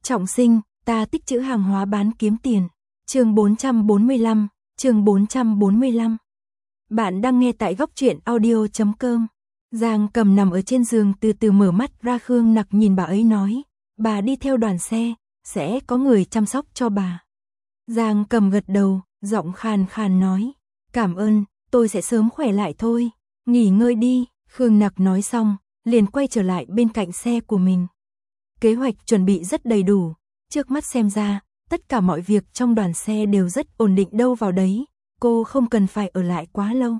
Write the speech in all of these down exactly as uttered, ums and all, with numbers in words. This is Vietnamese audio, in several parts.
Trọng sinh, ta tích trữ hàng hóa bán kiếm tiền. Chương bốn trăm bốn mươi lăm, chương bốn trăm bốn mươi lăm. Bạn đang nghe tại góc truyện audio chấm com. Giang Cầm nằm ở trên giường từ từ mở mắt ra. Khương Nặc nhìn bà ấy nói, bà đi theo đoàn xe, sẽ có người chăm sóc cho bà. Giang Cầm gật đầu, giọng khàn khàn nói, cảm ơn, tôi sẽ sớm khỏe lại thôi, nghỉ ngơi đi. Khương Nặc nói xong, liền quay trở lại bên cạnh xe của mình. Kế hoạch chuẩn bị rất đầy đủ, trước mắt xem ra, tất cả mọi việc trong đoàn xe đều rất ổn định đâu vào đấy, cô không cần phải ở lại quá lâu.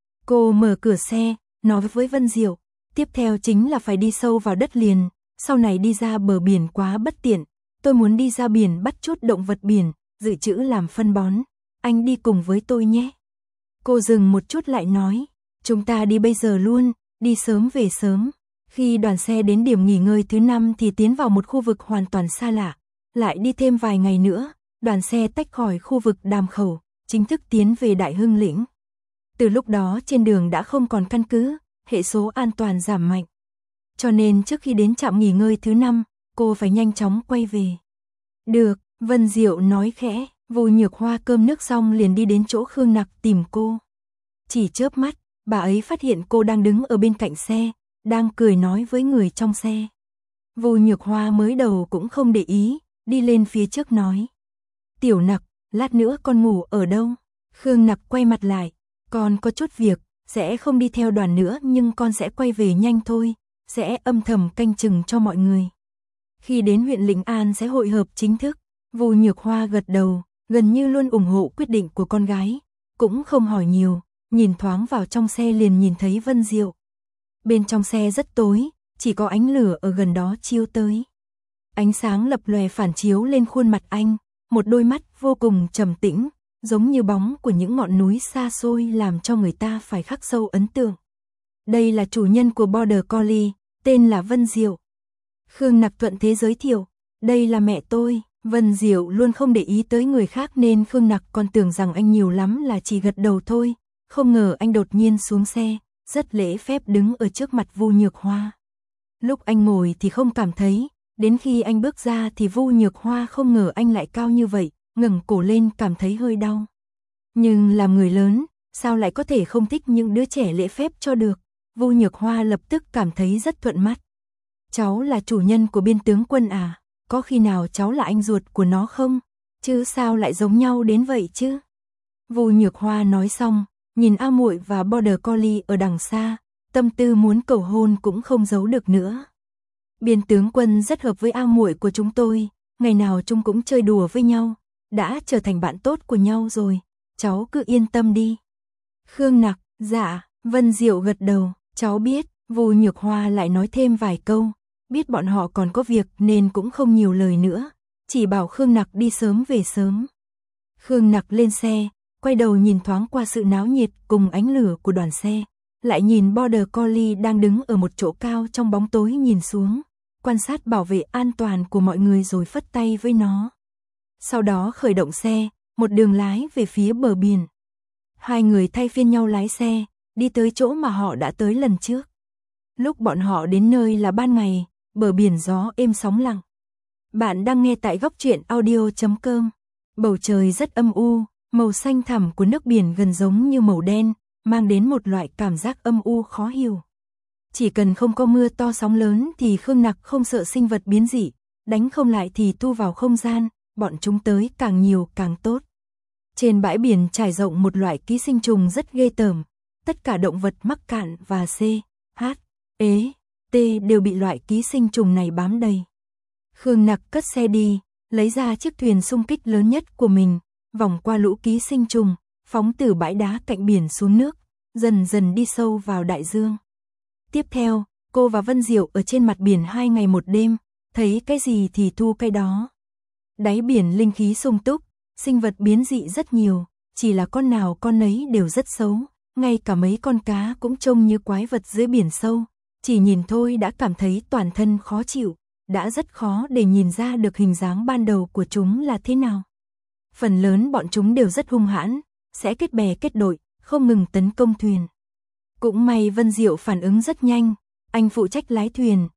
Cô mở cửa xe, nói với Vân Diệu, tiếp theo chính là phải đi sâu vào đất liền, sau này đi ra bờ biển quá bất tiện, tôi muốn đi ra biển bắt chút động vật biển, dự trữ làm phân bón, anh đi cùng với tôi nhé. Cô dừng một chút lại nói, chúng ta đi bây giờ luôn, đi sớm về sớm. Khi đoàn xe đến điểm nghỉ ngơi thứ năm thì tiến vào một khu vực hoàn toàn xa lạ, lại đi thêm vài ngày nữa, đoàn xe tách khỏi khu vực Đàm Khẩu, chính thức tiến về Đại Hưng Lĩnh. Từ lúc đó trên đường đã không còn căn cứ, hệ số an toàn giảm mạnh. Cho nên trước khi đến trạm nghỉ ngơi thứ năm, cô phải nhanh chóng quay về. Được, Vân Diệu nói khẽ, Vu Nhược Hoa cơm nước xong liền đi đến chỗ Khương Nặc tìm cô. Chỉ chớp mắt, bà ấy phát hiện cô đang đứng ở bên cạnh xe, đang cười nói với người trong xe. Vu Nhược Hoa mới đầu cũng không để ý, đi lên phía trước nói. Tiểu Nặc, lát nữa con ngủ ở đâu? Khương Nặc quay mặt lại, con có chút việc, sẽ không đi theo đoàn nữa nhưng con sẽ quay về nhanh thôi, sẽ âm thầm canh chừng cho mọi người. Khi đến huyện Lĩnh An sẽ hội hợp chính thức, Vu Nhược Hoa gật đầu, gần như luôn ủng hộ quyết định của con gái, cũng không hỏi nhiều, nhìn thoáng vào trong xe liền nhìn thấy Vân Diệu. Bên trong xe rất tối, chỉ có ánh lửa ở gần đó chiếu tới. Ánh sáng lập lòe phản chiếu lên khuôn mặt anh, một đôi mắt vô cùng trầm tĩnh, giống như bóng của những ngọn núi xa xôi làm cho người ta phải khắc sâu ấn tượng. Đây là chủ nhân của Border Collie, tên là Vân Diệu. Khương Nặc thuận thế giới thiệu, đây là mẹ tôi. Vân Diệu luôn không để ý tới người khác nên Khương Nặc còn tưởng rằng anh nhiều lắm là chỉ gật đầu thôi, không ngờ anh đột nhiên xuống xe, rất lễ phép đứng ở trước mặt Vu Nhược Hoa. Lúc anh ngồi thì không cảm thấy, đến khi anh bước ra thì Vu Nhược Hoa không ngờ anh lại cao như vậy, ngẩng cổ lên cảm thấy hơi đau. Nhưng làm người lớn, sao lại có thể không thích những đứa trẻ lễ phép cho được, Vu Nhược Hoa lập tức cảm thấy rất thuận mắt. Cháu là chủ nhân của Biên tướng quân à, có khi nào cháu là anh ruột của nó không, chứ sao lại giống nhau đến vậy chứ? Vu Nhược Hoa nói xong, nhìn A Muội và Border Collie ở đằng xa, tâm tư muốn cầu hôn cũng không giấu được nữa. Biên tướng quân rất hợp với A Muội của chúng tôi, ngày nào chúng cũng chơi đùa với nhau, đã trở thành bạn tốt của nhau rồi, cháu cứ yên tâm đi. Khương Nặc, dạ, Vân Diệu gật đầu, cháu biết. Vu Nhược Hoa lại nói thêm vài câu, biết bọn họ còn có việc nên cũng không nhiều lời nữa, chỉ bảo Khương Nặc đi sớm về sớm. Khương Nặc lên xe, quay đầu nhìn thoáng qua sự náo nhiệt cùng ánh lửa của đoàn xe, lại nhìn Border Collie đang đứng ở một chỗ cao trong bóng tối nhìn xuống, quan sát bảo vệ an toàn của mọi người rồi phất tay với nó. Sau đó khởi động xe, một đường lái về phía bờ biển. Hai người thay phiên nhau lái xe, đi tới chỗ mà họ đã tới lần trước. Lúc bọn họ đến nơi là ban ngày, bờ biển gió êm sóng lặng. Bạn đang nghe tại góc truyện audio chấm com. Bầu trời rất âm u, màu xanh thẳm của nước biển gần giống như màu đen, mang đến một loại cảm giác âm u khó hiểu. Chỉ cần không có mưa to sóng lớn thì Khương Nặc không sợ sinh vật biến dị, đánh không lại thì thu vào không gian, bọn chúng tới càng nhiều càng tốt. Trên bãi biển trải rộng một loại ký sinh trùng rất ghê tởm, tất cả động vật mắc cạn và C, H, ế, T đều bị loại ký sinh trùng này bám đầy. Khương Nặc cất xe đi, lấy ra chiếc thuyền xung kích lớn nhất của mình, vòng qua lũ ký sinh trùng, phóng từ bãi đá cạnh biển xuống nước, dần dần đi sâu vào đại dương. Tiếp theo, cô và Vân Diệu ở trên mặt biển hai ngày một đêm, thấy cái gì thì thu cái đó. Đáy biển linh khí sung túc, sinh vật biến dị rất nhiều, chỉ là con nào con nấy đều rất xấu, ngay cả mấy con cá cũng trông như quái vật dưới biển sâu. Chỉ nhìn thôi đã cảm thấy toàn thân khó chịu, đã rất khó để nhìn ra được hình dáng ban đầu của chúng là thế nào. Phần lớn bọn chúng đều rất hung hãn, sẽ kết bè kết đội, không ngừng tấn công thuyền. Cũng may Vân Diệu phản ứng rất nhanh, anh phụ trách lái thuyền,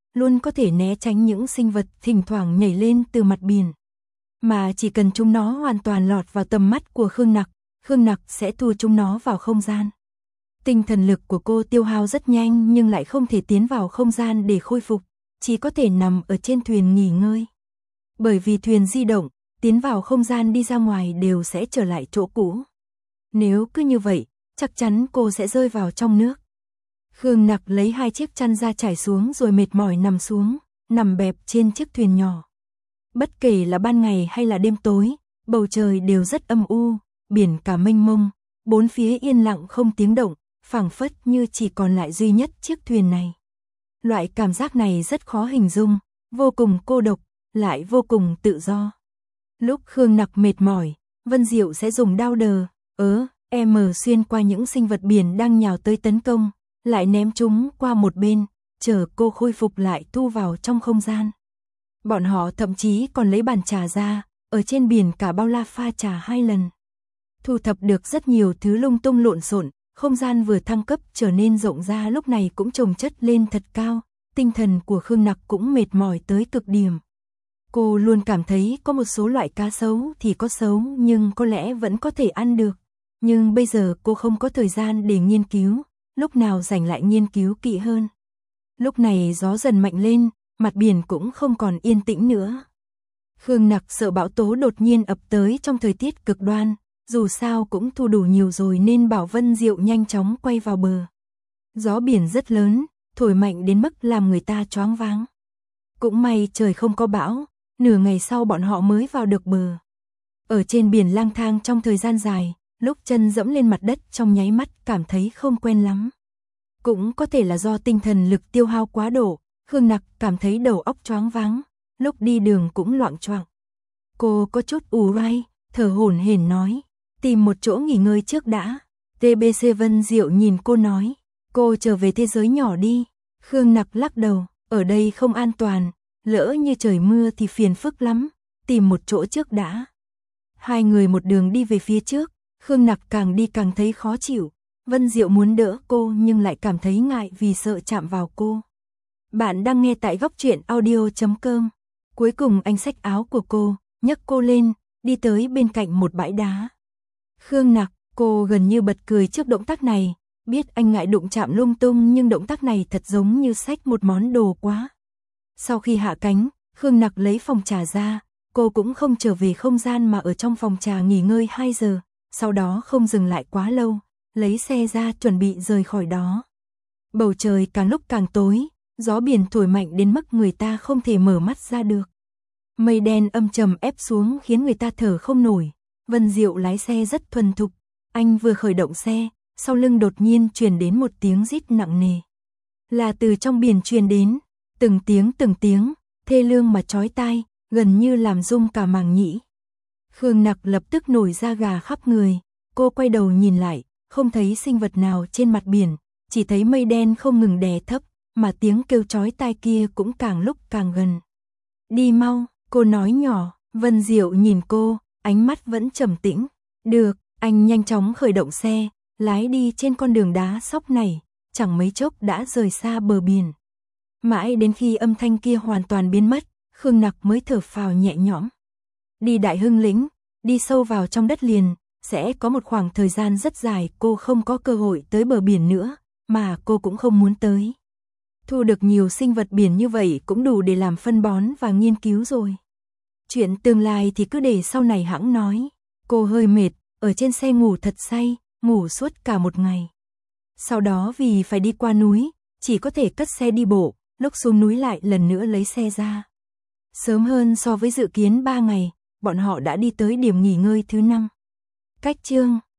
luôn có thể né tránh những sinh vật thỉnh thoảng nhảy lên từ mặt biển. Mà chỉ cần chúng nó hoàn toàn lọt vào tầm mắt của Khương Nặc, Khương Nặc sẽ thu chúng nó vào không gian. Tinh thần lực của cô tiêu hao rất nhanh nhưng lại không thể tiến vào không gian để khôi phục, chỉ có thể nằm ở trên thuyền nghỉ ngơi. Bởi vì thuyền di động, tiến vào không gian đi ra ngoài đều sẽ trở lại chỗ cũ. Nếu cứ như vậy, chắc chắn cô sẽ rơi vào trong nước. Khương Nặc lấy hai chiếc chăn ra trải xuống rồi mệt mỏi nằm xuống, nằm bẹp trên chiếc thuyền nhỏ. Bất kể là ban ngày hay là đêm tối, bầu trời đều rất âm u, biển cả mênh mông, bốn phía yên lặng không tiếng động, phảng phất như chỉ còn lại duy nhất chiếc thuyền này. Loại cảm giác này rất khó hình dung, vô cùng cô độc, lại vô cùng tự do. Lúc Khương Nặc mệt mỏi, Vân Diệu sẽ dùng đao đờ, ớ, em xuyên qua những sinh vật biển đang nhào tới tấn công, lại ném chúng qua một bên, chờ cô khôi phục lại thu vào trong không gian. Bọn họ thậm chí còn lấy bàn trà ra, ở trên biển cả bao la pha trà hai lần. Thu thập được rất nhiều thứ lung tung lộn xộn, không gian vừa thăng cấp trở nên rộng ra lúc này cũng chồng chất lên thật cao, tinh thần của Khương Nặc cũng mệt mỏi tới cực điểm. Cô luôn cảm thấy có một số loại cá xấu thì có xấu nhưng có lẽ vẫn có thể ăn được. Nhưng bây giờ cô không có thời gian để nghiên cứu, lúc nào rảnh lại nghiên cứu kỹ hơn. Lúc này gió dần mạnh lên, mặt biển cũng không còn yên tĩnh nữa. Khương Nặc sợ bão tố đột nhiên ập tới trong thời tiết cực đoan, dù sao cũng thu đủ nhiều rồi nên bảo Vân Diệu nhanh chóng quay vào bờ. Gió biển rất lớn, thổi mạnh đến mức làm người ta choáng váng. Cũng may trời không có bão, nửa ngày sau bọn họ mới vào được bờ. Ở trên biển lang thang trong thời gian dài, lúc chân dẫm lên mặt đất trong nháy mắt cảm thấy không quen lắm. Cũng có thể là do tinh thần lực tiêu hao quá độ, Khương Nặc cảm thấy đầu óc choáng váng, lúc đi đường cũng loạng choạng. Cô có chút ù rai, thở hổn hển nói, tìm một chỗ nghỉ ngơi trước đã. tê bê xê Vân Diệu nhìn cô nói, cô trở về thế giới nhỏ đi. Khương Nặc lắc đầu, ở đây không an toàn, lỡ như trời mưa thì phiền phức lắm, tìm một chỗ trước đã. Hai người một đường đi về phía trước, Khương Nặc càng đi càng thấy khó chịu. Vân Diệu muốn đỡ cô nhưng lại cảm thấy ngại vì sợ chạm vào cô. Bạn đang nghe tại góc truyện audio chấm com. Cuối cùng anh xách áo của cô, nhấc cô lên, đi tới bên cạnh một bãi đá. Khương Nặc, cô gần như bật cười trước động tác này, biết anh ngại đụng chạm lung tung nhưng động tác này thật giống như xách một món đồ quá. Sau khi hạ cánh, Khương Nặc lấy phòng trà ra, cô cũng không trở về không gian mà ở trong phòng trà nghỉ ngơi hai giờ, sau đó không dừng lại quá lâu, lấy xe ra chuẩn bị rời khỏi đó. Bầu trời càng lúc càng tối, gió biển thổi mạnh đến mức người ta không thể mở mắt ra được. Mây đen âm trầm ép xuống khiến người ta thở không nổi. Vân Diệu lái xe rất thuần thục, anh vừa khởi động xe, sau lưng đột nhiên truyền đến một tiếng rít nặng nề. Là từ trong biển truyền đến, từng tiếng từng tiếng, thê lương mà chói tai, gần như làm rung cả màng nhĩ. Khương Nặc lập tức nổi da gà khắp người, cô quay đầu nhìn lại, không thấy sinh vật nào trên mặt biển, chỉ thấy mây đen không ngừng đè thấp, mà tiếng kêu chói tai kia cũng càng lúc càng gần. Đi mau, cô nói nhỏ, Vân Diệu nhìn cô, ánh mắt vẫn trầm tĩnh. Được, anh nhanh chóng khởi động xe, lái đi trên con đường đá sóc này, chẳng mấy chốc đã rời xa bờ biển. Mãi đến khi âm thanh kia hoàn toàn biến mất, Khương Nặc mới thở phào nhẹ nhõm. Đi Đại Hưng Lĩnh, đi sâu vào trong đất liền, sẽ có một khoảng thời gian rất dài cô không có cơ hội tới bờ biển nữa, mà cô cũng không muốn tới. Thu được nhiều sinh vật biển như vậy cũng đủ để làm phân bón và nghiên cứu rồi. Chuyện tương lai thì cứ để sau này hãng nói. Cô hơi mệt, ở trên xe ngủ thật say, ngủ suốt cả một ngày. Sau đó vì phải đi qua núi, chỉ có thể cất xe đi bộ, lúc xuống núi lại lần nữa lấy xe ra. Sớm hơn so với dự kiến ba ngày, bọn họ đã đi tới điểm nghỉ ngơi thứ năm. Cách chương